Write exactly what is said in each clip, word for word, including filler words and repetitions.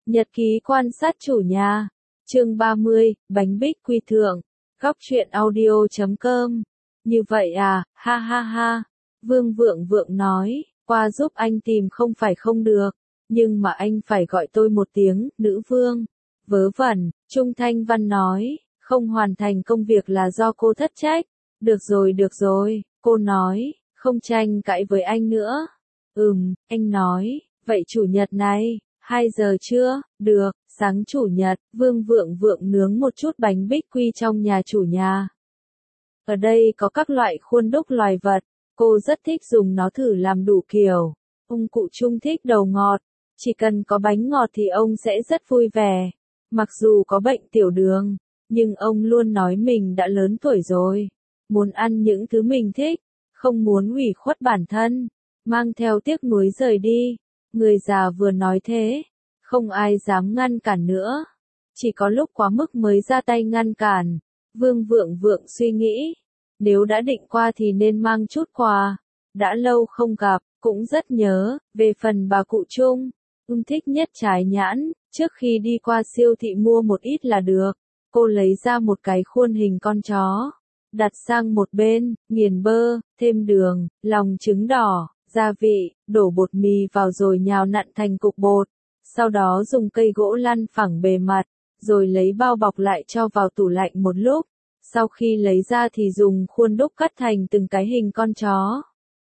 Nhật ký quan sát chủ nhà. Chương ba mươi, bánh bích quy thượng. Góc truyện audio chấm com. Như vậy à, ha ha ha. Vương Vượng Vượng nói, qua giúp anh tìm không phải không được, nhưng mà anh phải gọi tôi một tiếng, nữ vương. Vớ vẩn, Trung Thanh Văn nói, không hoàn thành công việc là do cô thất trách. Được rồi được rồi, cô nói, không tranh cãi với anh nữa. Ừm, anh nói, vậy chủ nhật này, hai giờ chưa, được, sáng chủ nhật, Vương Vượng Vượng nướng một chút bánh bích quy trong nhà chủ nhà. Ở đây có các loại khuôn đúc loài vật, cô rất thích dùng nó thử làm đủ kiểu. Ông cụ Trung thích đầu ngọt, chỉ cần có bánh ngọt thì ông sẽ rất vui vẻ. Mặc dù có bệnh tiểu đường, nhưng ông luôn nói mình đã lớn tuổi rồi, muốn ăn những thứ mình thích, không muốn ủy khuất bản thân, mang theo tiếc nuối rời đi. Người già vừa nói thế, không ai dám ngăn cản nữa. Chỉ có lúc quá mức mới ra tay ngăn cản. Vương Vượng Vượng suy nghĩ, nếu đã định qua thì nên mang chút quà. Đã lâu không gặp, cũng rất nhớ. Về phần bà cụ Trung, ưng thích nhất trái nhãn, trước khi đi qua siêu thị mua một ít là được. Cô lấy ra một cái khuôn hình con chó, đặt sang một bên, nghiền bơ, thêm đường, lòng trứng đỏ, gia vị, đổ bột mì vào rồi nhào nặn thành cục bột. Sau đó dùng cây gỗ lăn phẳng bề mặt, rồi lấy bao bọc lại cho vào tủ lạnh một lúc. Sau khi lấy ra thì dùng khuôn đúc cắt thành từng cái hình con chó,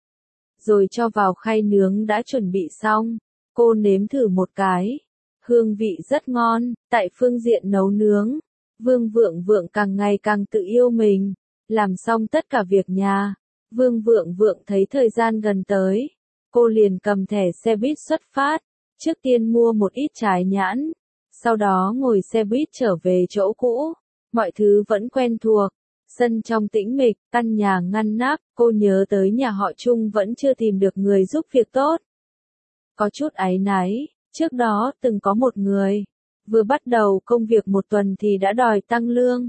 rồi cho vào khay nướng đã chuẩn bị xong. Cô nếm thử một cái, hương vị rất ngon. Tại phương diện nấu nướng, Vương Vượng Vượng càng ngày càng tự yêu mình. Làm xong tất cả việc nhà, Vương Vượng Vượng thấy thời gian gần tới, cô liền cầm thẻ xe buýt xuất phát. Trước tiên mua một ít trái nhãn, sau đó ngồi xe buýt trở về chỗ cũ. Mọi thứ vẫn quen thuộc, sân trong tĩnh mịch, căn nhà ngăn nắp. Cô nhớ tới nhà họ Trung vẫn chưa tìm được người giúp việc tốt, có chút áy náy. Trước đó từng có một người, vừa bắt đầu công việc một tuần thì đã đòi tăng lương.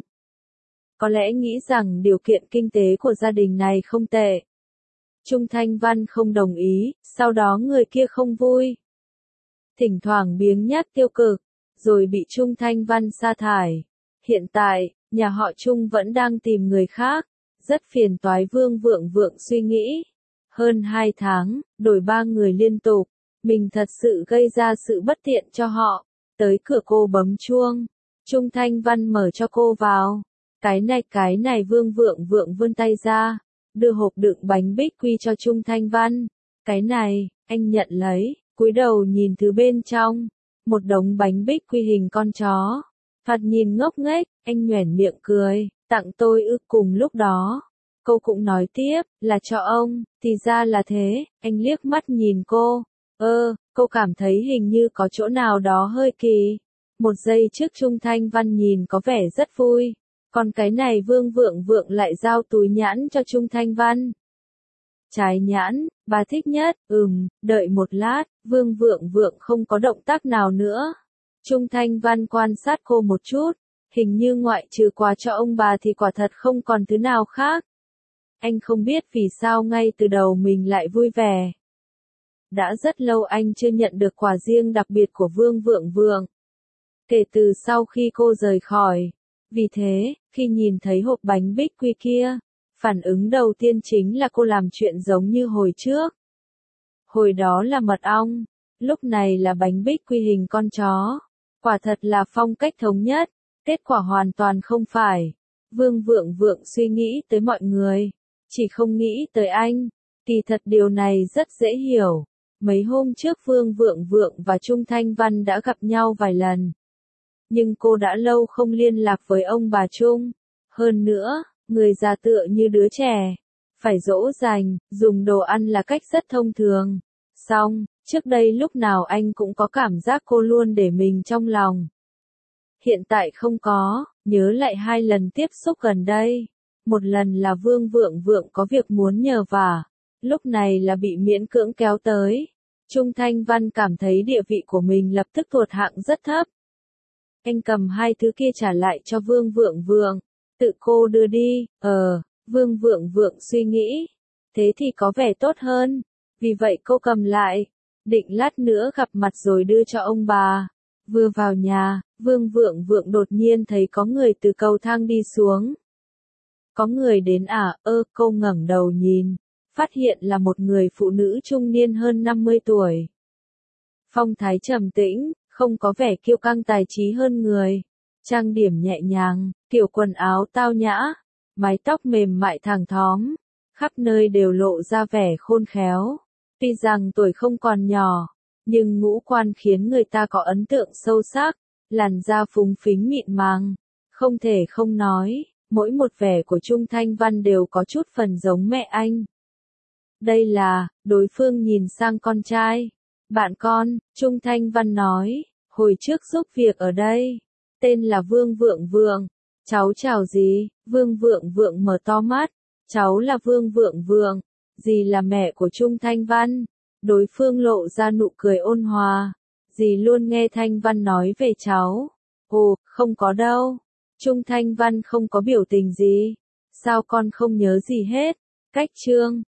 Có lẽ nghĩ rằng điều kiện kinh tế của gia đình này không tệ. Trung Thanh Văn không đồng ý, sau đó người kia không vui, thỉnh thoảng biếng nhác tiêu cực, rồi bị Trung Thanh Văn sa thải. Hiện tại, nhà họ Trung vẫn đang tìm người khác, rất phiền toái. Vương Vượng Vượng suy nghĩ. Hơn hai tháng, đổi ba người liên tục, mình thật sự gây ra sự bất tiện cho họ. Tới cửa cô bấm chuông, Trung Thanh Văn mở cho cô vào. Cái này cái này Vương Vượng Vượng vươn tay ra, đưa hộp đựng bánh bích quy cho Trung Thanh Văn. Cái này, anh nhận lấy, cúi đầu nhìn thứ bên trong, một đống bánh bích quy hình con chó. Thoạt nhìn ngốc nghếch, anh nhoẻn miệng cười, tặng tôi ư? Cùng lúc đó, cô cũng nói tiếp, là cho ông. Thì ra là thế. Anh liếc mắt nhìn cô, ơ, cô cảm thấy hình như có chỗ nào đó hơi kỳ. Một giây trước Trung Thanh Văn nhìn có vẻ rất vui, còn cái này Vương Vượng Vượng lại giao túi nhãn cho Trung Thanh Văn. Trái nhãn, bà thích nhất. Ừm, đợi một lát. Vương Vượng Vượng không có động tác nào nữa. Trung Thanh Văn quan sát cô một chút, hình như ngoại trừ quà cho ông bà thì quả thật không còn thứ nào khác. Anh không biết vì sao ngay từ đầu mình lại vui vẻ. Đã rất lâu anh chưa nhận được quà riêng đặc biệt của Vương Vượng Vượng, kể từ sau khi cô rời khỏi. Vì thế, khi nhìn thấy hộp bánh bích quy kia, phản ứng đầu tiên chính là cô làm chuyện giống như hồi trước. Hồi đó là mật ong, lúc này là bánh bích quy hình con chó. Quả thật là phong cách thống nhất, kết quả hoàn toàn không phải. Vương Vượng Vượng suy nghĩ tới mọi người, chỉ không nghĩ tới anh. Kỳ thật điều này rất dễ hiểu. Mấy hôm trước Vương Vượng Vượng và Trung Thanh Văn đã gặp nhau vài lần, nhưng cô đã lâu không liên lạc với ông bà Trung. Hơn nữa, người già tựa như đứa trẻ, phải dỗ dành, dùng đồ ăn là cách rất thông thường. Xong, trước đây lúc nào anh cũng có cảm giác cô luôn để mình trong lòng. Hiện tại không có. Nhớ lại hai lần tiếp xúc gần đây. Một lần là Vương Vượng Vượng có việc muốn nhờ vả, lúc này là bị miễn cưỡng kéo tới. Trung Thanh Văn cảm thấy địa vị của mình lập tức tụt hạng rất thấp. Anh cầm hai thứ kia trả lại cho Vương Vượng Vượng, tự cô đưa đi. Ờ, Vương Vượng Vượng suy nghĩ, thế thì có vẻ tốt hơn. Vì vậy cô cầm lại, định lát nữa gặp mặt rồi đưa cho ông bà. Vừa vào nhà, Vương Vượng Vượng đột nhiên thấy có người từ cầu thang đi xuống. Có người đến à, ơ, cô ngẩng đầu nhìn, phát hiện là một người phụ nữ trung niên hơn năm mươi tuổi. Phong thái trầm tĩnh, không có vẻ kiêu căng tài trí hơn người. Trang điểm nhẹ nhàng, kiểu quần áo tao nhã, mái tóc mềm mại thẳng thóm, khắp nơi đều lộ ra vẻ khôn khéo. Tuy rằng tuổi không còn nhỏ, nhưng ngũ quan khiến người ta có ấn tượng sâu sắc, làn da phúng phính mịn màng. Không thể không nói, mỗi một vẻ của Trung Thanh Văn đều có chút phần giống mẹ anh. Đây là, đối phương nhìn sang con trai. Bạn con, Trung Thanh Văn nói, hồi trước giúp việc ở đây. Tên là Vương Vượng Vượng. Cháu chào gì? Vương Vượng Vượng mở to mắt. Cháu là Vương Vượng Vượng. Dì là mẹ của Trung Thanh Văn. Đối phương lộ ra nụ cười ôn hòa. Dì luôn nghe Thanh Văn nói về cháu. Ồ, không có đâu. Trung Thanh Văn không có biểu tình gì. Sao con không nhớ gì hết? Cách chương